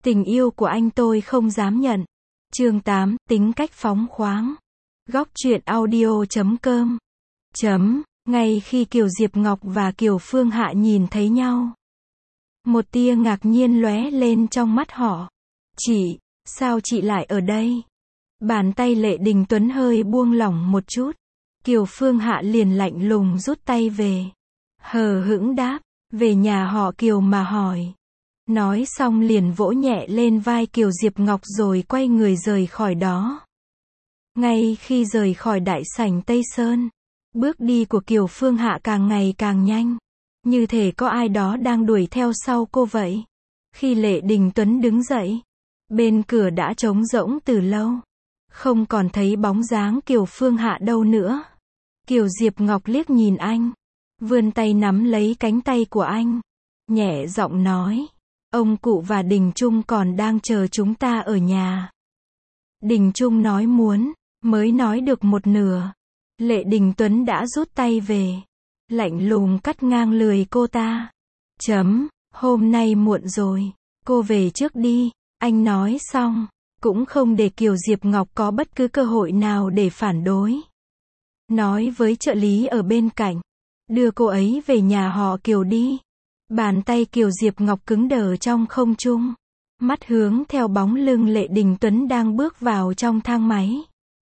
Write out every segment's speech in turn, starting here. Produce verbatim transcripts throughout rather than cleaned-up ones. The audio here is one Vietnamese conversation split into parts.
Tình yêu của anh tôi không dám nhận. Chương tám, tính cách phóng khoáng. Góc truyện audio chấm com. Chấm, ngay khi Kiều Diệp Ngọc và Kiều Phương Hạ nhìn thấy nhau, một tia ngạc nhiên lóe lên trong mắt họ. Chị, sao chị lại ở đây? Bàn tay Lệ Đình Tuấn hơi buông lỏng một chút. Kiều Phương Hạ liền lạnh lùng rút tay về. Hờ hững đáp, về nhà họ Kiều mà hỏi. Nói xong liền vỗ nhẹ lên vai Kiều Diệp Ngọc rồi quay người rời khỏi đó. Ngay khi rời khỏi đại sảnh Tây Sơn, bước đi của Kiều Phương Hạ càng ngày càng nhanh, như thể có ai đó đang đuổi theo sau cô vậy. Khi Lệ Đình Tuấn đứng dậy, bên cửa đã trống rỗng từ lâu, không còn thấy bóng dáng Kiều Phương Hạ đâu nữa. Kiều Diệp Ngọc liếc nhìn anh, vươn tay nắm lấy cánh tay của anh, nhẹ giọng nói, ông cụ và Đình Trung còn đang chờ chúng ta ở nhà. Đình Trung nói muốn, mới nói được một nửa, Lệ Đình Tuấn đã rút tay về, lạnh lùng cắt ngang lời cô ta. Chấm, hôm nay muộn rồi, cô về trước đi. Anh nói xong, cũng không để Kiều Diệp Ngọc có bất cứ cơ hội nào để phản đối. Nói với trợ lý ở bên cạnh, đưa cô ấy về nhà họ Kiều đi. Bàn tay Kiều Diệp Ngọc cứng đờ trong không trung, mắt hướng theo bóng lưng Lệ Đình Tuấn đang bước vào trong thang máy.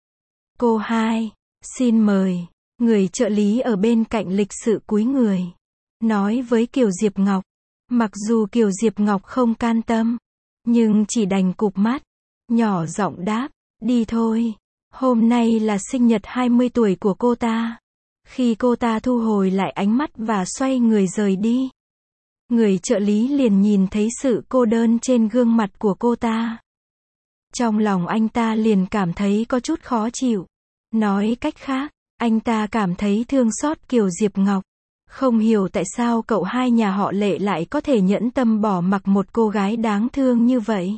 Cô hai, xin mời. Người trợ lý ở bên cạnh lịch sự cúi người, nói với Kiều Diệp Ngọc. Mặc dù Kiều Diệp Ngọc không can tâm, nhưng chỉ đành cụp mắt, nhỏ giọng đáp, đi thôi. Hôm nay là sinh nhật hai mươi tuổi của cô ta. Khi cô ta thu hồi lại ánh mắt và xoay người rời đi, người trợ lý liền nhìn thấy sự cô đơn trên gương mặt của cô ta. Trong lòng anh ta liền cảm thấy có chút khó chịu. Nói cách khác, anh ta cảm thấy thương xót Kiều Diệp Ngọc. Không hiểu tại sao cậu hai nhà họ Lệ lại có thể nhẫn tâm bỏ mặc một cô gái đáng thương như vậy.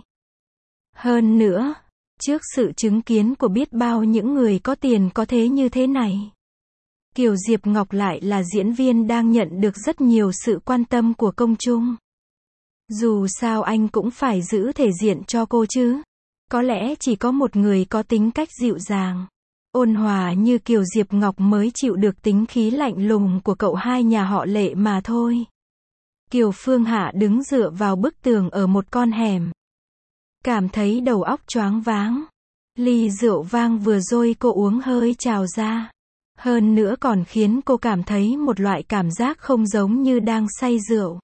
Hơn nữa, trước sự chứng kiến của biết bao những người có tiền có thế như thế này, Kiều Diệp Ngọc lại là diễn viên đang nhận được rất nhiều sự quan tâm của công chúng. Dù sao anh cũng phải giữ thể diện cho cô chứ. Có lẽ chỉ có một người có tính cách dịu dàng, ôn hòa như Kiều Diệp Ngọc mới chịu được tính khí lạnh lùng của cậu hai nhà họ Lệ mà thôi. Kiều Phương Hạ đứng dựa vào bức tường ở một con hẻm, cảm thấy đầu óc choáng váng. Ly rượu vang vừa rồi cô uống hơi trào ra. Hơn nữa còn khiến cô cảm thấy một loại cảm giác không giống như đang say rượu.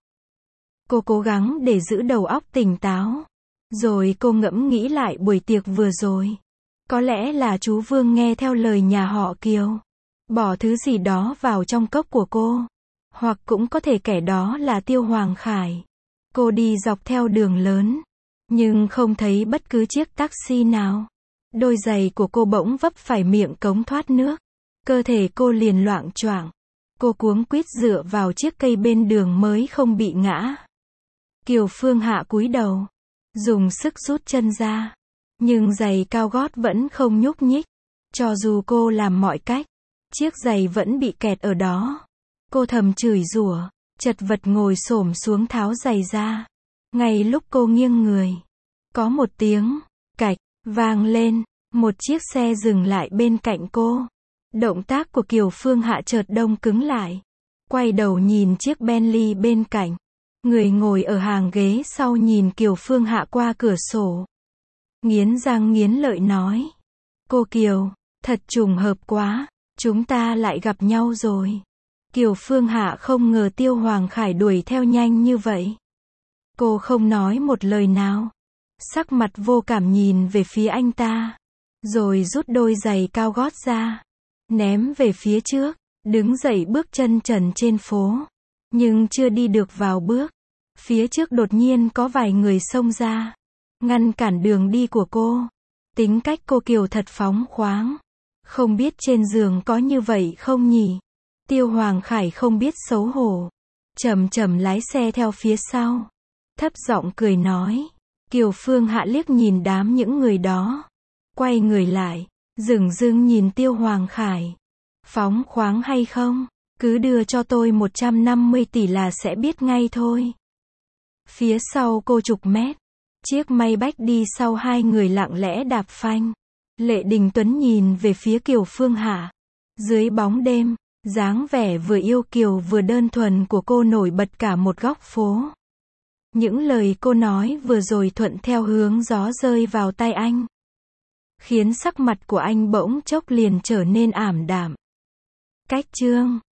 Cô cố gắng để giữ đầu óc tỉnh táo. Rồi cô ngẫm nghĩ lại buổi tiệc vừa rồi. Có lẽ là chú Vương nghe theo lời nhà họ Kiều, bỏ thứ gì đó vào trong cốc của cô. Hoặc cũng có thể kẻ đó là Tiêu Hoàng Khải. Cô đi dọc theo đường lớn, nhưng không thấy bất cứ chiếc taxi nào. Đôi giày của cô bỗng vấp phải miệng cống thoát nước. Cơ thể cô liền loạng choạng. Cô cuống quýt dựa vào chiếc cây bên đường mới không bị ngã. Kiều Phương Hạ cúi đầu, dùng sức rút chân ra, nhưng giày cao gót vẫn không nhúc nhích. Cho dù cô làm mọi cách, chiếc giày vẫn bị kẹt ở đó. Cô thầm chửi rủa, chật vật ngồi xổm xuống tháo giày ra. Ngay lúc cô nghiêng người, có một tiếng cạch vang lên, một chiếc xe dừng lại bên cạnh cô. Động tác của Kiều Phương Hạ chợt đông cứng lại, quay đầu nhìn chiếc Bentley bên cạnh. Người ngồi ở hàng ghế sau nhìn Kiều Phương Hạ qua cửa sổ, nghiến răng nghiến lợi nói, cô Kiều, thật trùng hợp quá, chúng ta lại gặp nhau rồi. Kiều Phương Hạ không ngờ Tiêu Hoàng Khải đuổi theo nhanh như vậy. Cô không nói một lời nào, sắc mặt vô cảm nhìn về phía anh ta, rồi rút đôi giày cao gót ra, ném về phía trước, đứng dậy bước chân trần trên phố. Nhưng chưa đi được vào bước, phía trước đột nhiên có vài người xông ra, ngăn cản đường đi của cô. Tính cách cô Kiều thật phóng khoáng. Không biết trên giường có như vậy không nhỉ? Tiêu Hoàng Khải không biết xấu hổ, chậm chậm lái xe theo phía sau, thấp giọng cười nói. Kiều Phương Hạ liếc nhìn đám những người đó, quay người lại, dửng dưng nhìn Tiêu Hoàng Khải. Phóng khoáng hay không? Cứ đưa cho tôi một trăm năm mươi tỷ là sẽ biết ngay thôi. Phía sau cô chục mét, Chiếc Maybach đi sau hai người lặng lẽ đạp phanh. Lệ Đình Tuấn nhìn về phía Kiều Phương Hạ. Dưới bóng đêm, dáng vẻ vừa yêu kiều vừa đơn thuần của cô nổi bật cả một góc phố. Những lời cô nói vừa rồi thuận theo hướng gió rơi vào tai anh, khiến sắc mặt của anh bỗng chốc liền trở nên ảm đạm. Cách chương